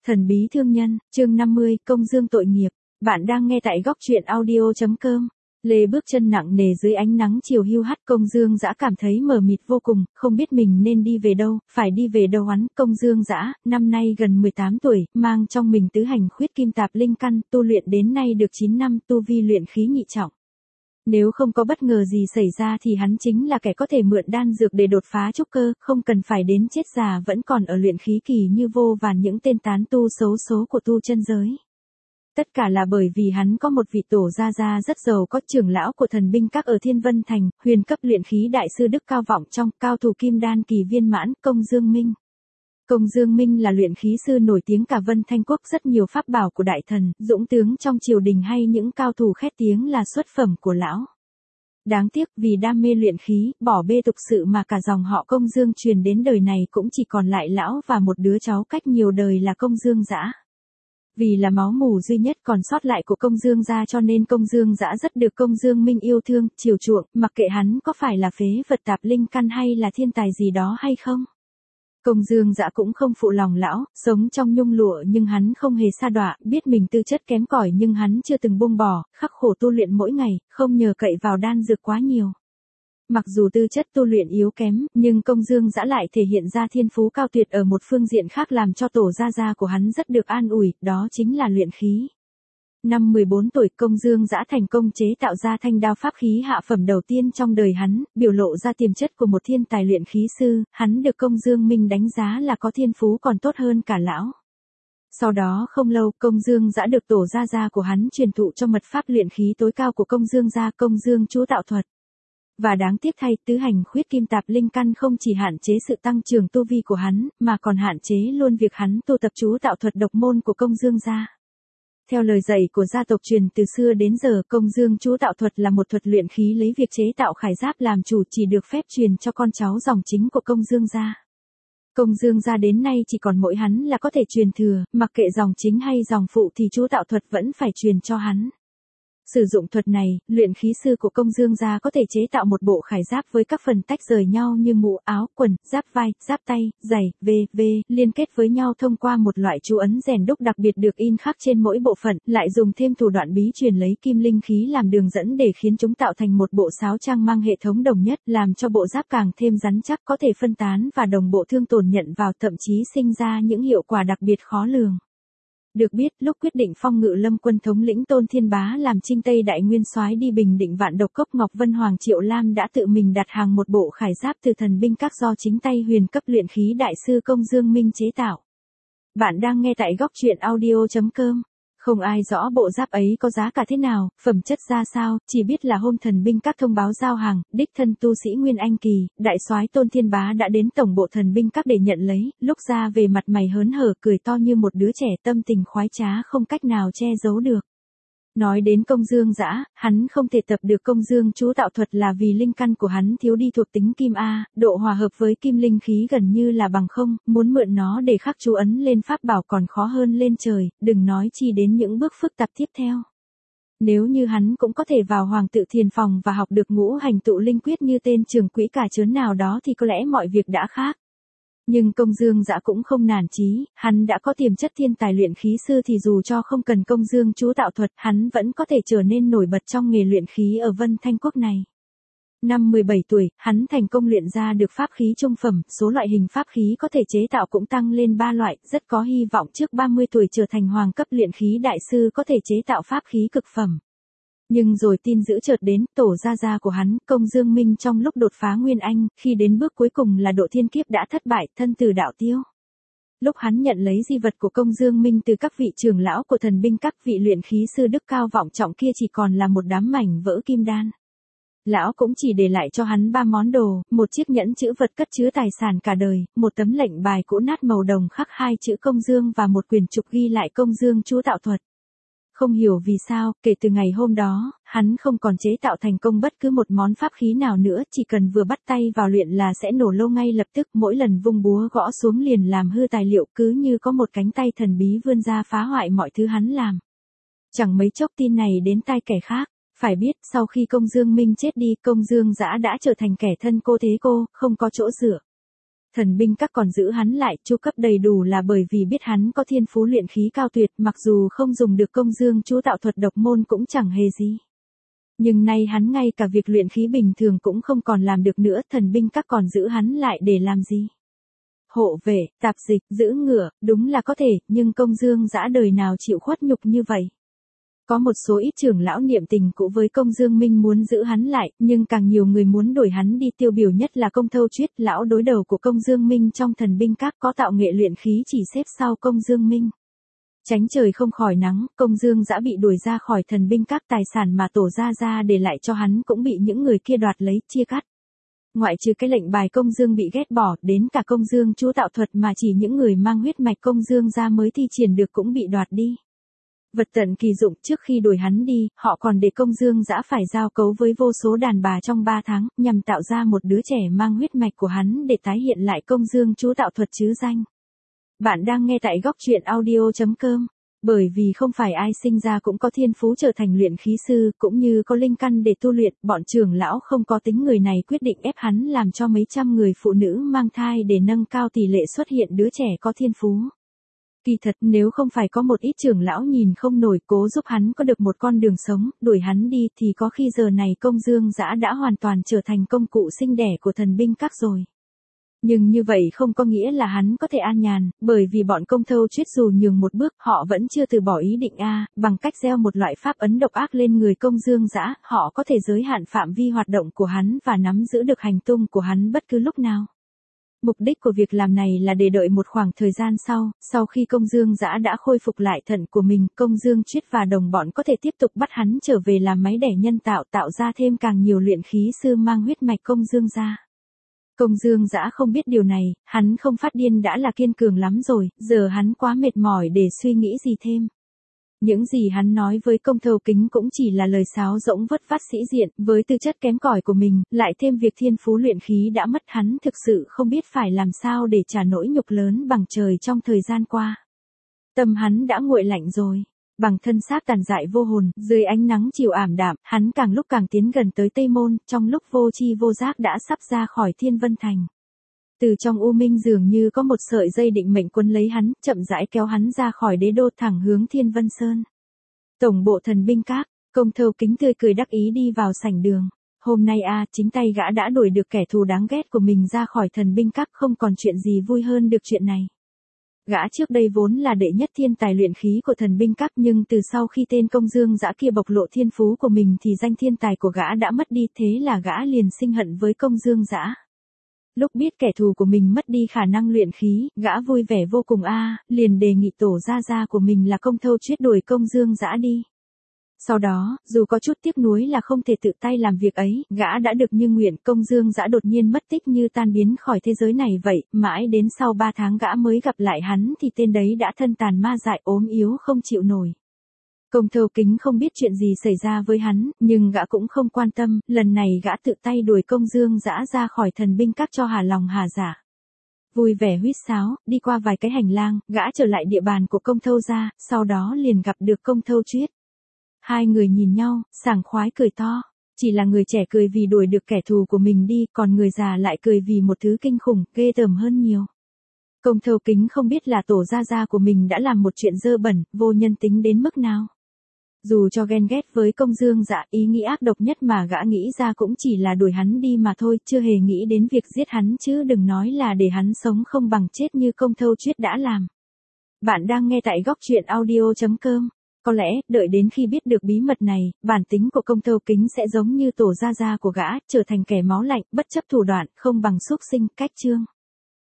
Thần bí thương nhân, chương 50, công dương tội nghiệp. Bạn đang nghe tại góc truyện audio.com. Lê bước chân nặng nề dưới ánh nắng chiều hiu hắt, Công Dương Dã cảm thấy mờ mịt vô cùng, không biết mình nên đi về đâu, phải đi về đâu hắn. Công Dương Dã, năm nay gần 18 tuổi, mang trong mình tứ hành khuyết kim tạp linh căn, tu luyện đến nay được 9 năm, tu vi luyện khí nhị trọng. Nếu không có bất ngờ gì xảy ra thì hắn chính là kẻ có thể mượn đan dược để đột phá trúc cơ, không cần phải đến chết già vẫn còn ở luyện khí kỳ như vô vàn những tên tán tu xấu số của tu chân giới. Tất cả là bởi vì hắn có một vị tổ gia gia rất giàu có, trưởng lão của thần binh các ở Thiên Vân Thành, huyền cấp luyện khí đại sư Đức Cao Vọng Trong, cao thủ kim đan kỳ viên mãn, Công Dương Minh. Công Dương Minh là luyện khí sư nổi tiếng cả Vân Thanh Quốc, rất nhiều pháp bảo của đại thần, dũng tướng trong triều đình hay những cao thủ khét tiếng là xuất phẩm của lão. Đáng tiếc vì đam mê luyện khí, bỏ bê tục sự mà cả dòng họ Công Dương truyền đến đời này cũng chỉ còn lại lão và một đứa cháu cách nhiều đời là Công Dương Dã. Vì là máu mủ duy nhất còn sót lại của Công Dương gia cho nên Công Dương Dã rất được Công Dương Minh yêu thương, chiều chuộng, mặc kệ hắn có phải là phế vật tạp linh căn hay là thiên tài gì đó hay không. Công Dương Dã cũng không phụ lòng lão, sống trong nhung lụa nhưng hắn không hề sa đọa, biết mình tư chất kém cỏi nhưng hắn chưa từng buông bỏ, khắc khổ tu luyện mỗi ngày, không nhờ cậy vào đan dược quá nhiều. Mặc dù tư chất tu luyện yếu kém, nhưng Công Dương Dã lại thể hiện ra thiên phú cao tuyệt ở một phương diện khác làm cho tổ gia gia của hắn rất được an ủi, đó chính là luyện khí. Năm 14 tuổi, Công Dương Dã thành công chế tạo ra thanh đao pháp khí hạ phẩm đầu tiên trong đời hắn, biểu lộ ra tiềm chất của một thiên tài luyện khí sư, hắn được Công Dương Minh đánh giá là có thiên phú còn tốt hơn cả lão. Sau đó không lâu, Công Dương Dã được tổ gia gia của hắn truyền thụ cho mật pháp luyện khí tối cao của Công Dương gia, Công Dương chú tạo thuật. Và đáng tiếc thay, tứ hành khuyết kim tạp linh căn không chỉ hạn chế sự tăng trưởng tu vi của hắn, mà còn hạn chế luôn việc hắn tu tập chú tạo thuật độc môn của Công Dương gia. Theo lời dạy của gia tộc truyền từ xưa đến giờ, Công Dương chú tạo thuật là một thuật luyện khí lấy việc chế tạo khải giáp làm chủ, chỉ được phép truyền cho con cháu dòng chính của Công Dương gia. Công Dương gia đến nay chỉ còn mỗi hắn là có thể truyền thừa, mặc kệ dòng chính hay dòng phụ thì chú tạo thuật vẫn phải truyền cho hắn. Sử dụng thuật này, luyện khí sư của Công Dương gia có thể chế tạo một bộ khải giáp với các phần tách rời nhau như mũ, áo, quần, giáp vai, giáp tay, giày, v.v. liên kết với nhau thông qua một loại chú ấn rèn đúc đặc biệt được in khắc trên mỗi bộ phận, lại dùng thêm thủ đoạn bí truyền lấy kim linh khí làm đường dẫn để khiến chúng tạo thành một bộ sáo trang mang hệ thống đồng nhất, làm cho bộ giáp càng thêm rắn chắc, có thể phân tán và đồng bộ thương tổn nhận vào, thậm chí sinh ra những hiệu quả đặc biệt khó lường. Được biết, lúc quyết định phong ngự lâm quân thống lĩnh Tôn Thiên Bá làm Trinh Tây Đại Nguyên soái đi bình định vạn độc cốc, Ngọc Vân Hoàng Triệu Lam đã tự mình đặt hàng một bộ khải giáp từ thần binh các do chính tay huyền cấp luyện khí đại sư Công Dương Minh chế tạo. Bạn đang nghe tại góc truyện audio.com. Không ai rõ bộ giáp ấy có giá cả thế nào, phẩm chất ra sao, chỉ biết là hôm thần binh các thông báo giao hàng, đích thân tu sĩ Nguyên Anh Kỳ, đại soái Tôn Thiên Bá đã đến tổng bộ thần binh các để nhận lấy, lúc ra về mặt mày hớn hở, cười to như một đứa trẻ, tâm tình khoái trá không cách nào che giấu được. Nói đến Công Dương Dã, hắn không thể tập được Công Dương chú tạo thuật là vì linh căn của hắn thiếu đi thuộc tính kim A, độ hòa hợp với kim linh khí gần như là bằng không, muốn mượn nó để khắc chú ấn lên pháp bảo còn khó hơn lên trời, đừng nói chi đến những bước phức tạp tiếp theo. Nếu như hắn cũng có thể vào Hoàng Tự Thiền Phòng và học được ngũ hành tụ linh quyết như tên trưởng quỹ cả chớn nào đó thì có lẽ mọi việc đã khác. Nhưng Công Dương Dã cũng không nản chí, hắn đã có tiềm chất thiên tài luyện khí sư thì dù cho không cần Công Dương chú tạo thuật, hắn vẫn có thể trở nên nổi bật trong nghề luyện khí ở Vân Thanh Quốc này. Năm 17 tuổi, hắn thành công luyện ra được pháp khí trung phẩm, số loại hình pháp khí có thể chế tạo cũng tăng lên 3 loại, rất có hy vọng trước 30 tuổi trở thành hoàng cấp luyện khí đại sư có thể chế tạo pháp khí cực phẩm. Nhưng rồi tin dữ chợt đến, tổ gia gia của hắn, Công Dương Minh trong lúc đột phá Nguyên Anh, khi đến bước cuối cùng là độ thiên kiếp đã thất bại, thân tử đạo tiêu. Lúc hắn nhận lấy di vật của Công Dương Minh từ các vị trưởng lão của thần binh các, vị luyện khí sư Đức Cao Vọng Trọng kia chỉ còn là một đám mảnh vỡ kim đan. Lão cũng chỉ để lại cho hắn 3 món đồ, một chiếc nhẫn chữ vật cất chứa tài sản cả đời, một tấm lệnh bài cũ nát màu đồng khắc 2 chữ Công Dương và một quyển trục ghi lại Công Dương chú tạo thuật. Không hiểu vì sao, kể từ ngày hôm đó, hắn không còn chế tạo thành công bất cứ một món pháp khí nào nữa, chỉ cần vừa bắt tay vào luyện là sẽ nổ lô ngay lập tức, mỗi lần vung búa gõ xuống liền làm hư tài liệu, cứ như có một cánh tay thần bí vươn ra phá hoại mọi thứ hắn làm. Chẳng mấy chốc tin này đến tai kẻ khác, phải biết sau khi Công Dương Minh chết đi, Công Dương Dã đã trở thành kẻ thân cô thế cô, không có chỗ dựa. Thần binh các còn giữ hắn lại, chu cấp đầy đủ là bởi vì biết hắn có thiên phú luyện khí cao tuyệt, mặc dù không dùng được công dương chú tạo thuật độc môn cũng chẳng hề gì. Nhưng nay hắn ngay cả việc luyện khí bình thường cũng không còn làm được nữa, thần binh các còn giữ hắn lại để làm gì? Hộ vệ, tạp dịch, giữ ngựa, đúng là có thể, nhưng công dương dã đời nào chịu khuất nhục như vậy. Có một số ít trưởng lão niệm tình cũ với công dương minh muốn giữ hắn lại, nhưng càng nhiều người muốn đuổi hắn đi, tiêu biểu nhất là công thâu chuyết, lão đối đầu của công dương minh trong thần binh các, có tạo nghệ luyện khí chỉ xếp sau công dương minh. Tránh trời không khỏi nắng, công dương dã bị đuổi ra khỏi thần binh các, tài sản mà tổ gia để lại cho hắn cũng bị những người kia đoạt lấy, chia cắt. Ngoại trừ cái lệnh bài công dương bị ghét bỏ, đến cả công dương chú tạo thuật mà chỉ những người mang huyết mạch công dương gia mới thi triển được cũng bị đoạt đi. Vật tận kỳ dụng, trước khi đuổi hắn đi, họ còn để công dương dã phải giao cấu với vô số đàn bà trong 3 tháng, nhằm tạo ra một đứa trẻ mang huyết mạch của hắn để tái hiện lại công dương chú tạo thuật chứ danh. Bạn đang nghe tại góc truyện audio.com. Bởi vì không phải ai sinh ra cũng có thiên phú trở thành luyện khí sư, cũng như có linh căn để tu luyện, bọn trưởng lão không có tính người này quyết định ép hắn làm cho mấy trăm người phụ nữ mang thai để nâng cao tỷ lệ xuất hiện đứa trẻ có thiên phú. Kỳ thật nếu không phải có một ít trưởng lão nhìn không nổi cố giúp hắn có được một con đường sống, đuổi hắn đi thì có khi giờ này công dương dã đã hoàn toàn trở thành công cụ sinh đẻ của thần binh các rồi. Nhưng như vậy không có nghĩa là hắn có thể an nhàn, bởi vì bọn công thâu chuyết dù nhường một bước, họ vẫn chưa từ bỏ ý định bằng cách gieo một loại pháp ấn độc ác lên người công dương dã, họ có thể giới hạn phạm vi hoạt động của hắn và nắm giữ được hành tung của hắn bất cứ lúc nào. Mục đích của việc làm này là để đợi một khoảng thời gian sau khi công dương dã đã khôi phục lại thận của mình, công dương chuyết và đồng bọn có thể tiếp tục bắt hắn trở về làm máy đẻ nhân tạo ra thêm càng nhiều luyện khí sư mang huyết mạch công dương gia. Công dương dã không biết điều này, hắn không phát điên đã là kiên cường lắm rồi, giờ hắn quá mệt mỏi để suy nghĩ gì thêm. Những gì hắn nói với công thâu kính cũng chỉ là lời sáo rỗng vất vát sĩ diện, với tư chất kém cỏi của mình, lại thêm việc thiên phú luyện khí đã mất, hắn thực sự không biết phải làm sao để trả nỗi nhục lớn bằng trời trong thời gian qua. Tâm hắn đã nguội lạnh rồi. Bằng thân xác tàn dại vô hồn, dưới ánh nắng chiều ảm đạm, hắn càng lúc càng tiến gần tới Tây Môn, trong lúc vô tri vô giác đã sắp ra khỏi Thiên Vân Thành. Từ trong u minh dường như có một sợi dây định mệnh quấn lấy hắn, chậm rãi kéo hắn ra khỏi đế đô thẳng hướng Thiên Vân Sơn. Tổng bộ thần binh các, công thâu kính tươi cười đắc ý đi vào sảnh đường. Hôm nay chính tay gã đã đuổi được kẻ thù đáng ghét của mình ra khỏi thần binh các, không còn chuyện gì vui hơn được chuyện này. Gã trước đây vốn là đệ nhất thiên tài luyện khí của thần binh các, nhưng từ sau khi tên công dương dã kia bộc lộ thiên phú của mình thì danh thiên tài của gã đã mất đi, thế là gã liền sinh hận với công dương dã. Lúc biết kẻ thù của mình mất đi khả năng luyện khí, gã vui vẻ vô cùng liền đề nghị tổ gia của mình là công thâu chuyết đuổi công dương dã đi. Sau đó, dù có chút tiếc nuối là không thể tự tay làm việc ấy, gã đã được như nguyện, công dương dã đột nhiên mất tích như tan biến khỏi thế giới này vậy, mãi đến sau 3 tháng gã mới gặp lại hắn thì tên đấy đã thân tàn ma dại, ốm yếu không chịu nổi. Công thâu kính không biết chuyện gì xảy ra với hắn, nhưng gã cũng không quan tâm, lần này gã tự tay đuổi công dương dã ra khỏi thần binh các cho hà lòng hà dạ. Vui vẻ huýt sáo, đi qua vài cái hành lang, gã trở lại địa bàn của công thâu gia, sau đó liền gặp được công thâu chuyết. Hai người nhìn nhau, sảng khoái cười to. Chỉ là người trẻ cười vì đuổi được kẻ thù của mình đi, còn người già lại cười vì một thứ kinh khủng, ghê tởm hơn nhiều. Công thâu kính không biết là tổ gia của mình đã làm một chuyện dơ bẩn, vô nhân tính đến mức nào. Dù cho ghen ghét với công dương dã, ý nghĩ ác độc nhất mà gã nghĩ ra cũng chỉ là đuổi hắn đi mà thôi, chưa hề nghĩ đến việc giết hắn, chứ đừng nói là để hắn sống không bằng chết như công thâu chuyết đã làm. Bạn đang nghe tại góc truyện audio.com. Có lẽ, đợi đến khi biết được bí mật này, bản tính của công thâu kính sẽ giống như tổ gia của gã, trở thành kẻ máu lạnh, bất chấp thủ đoạn, không bằng súc sinh, cách chương.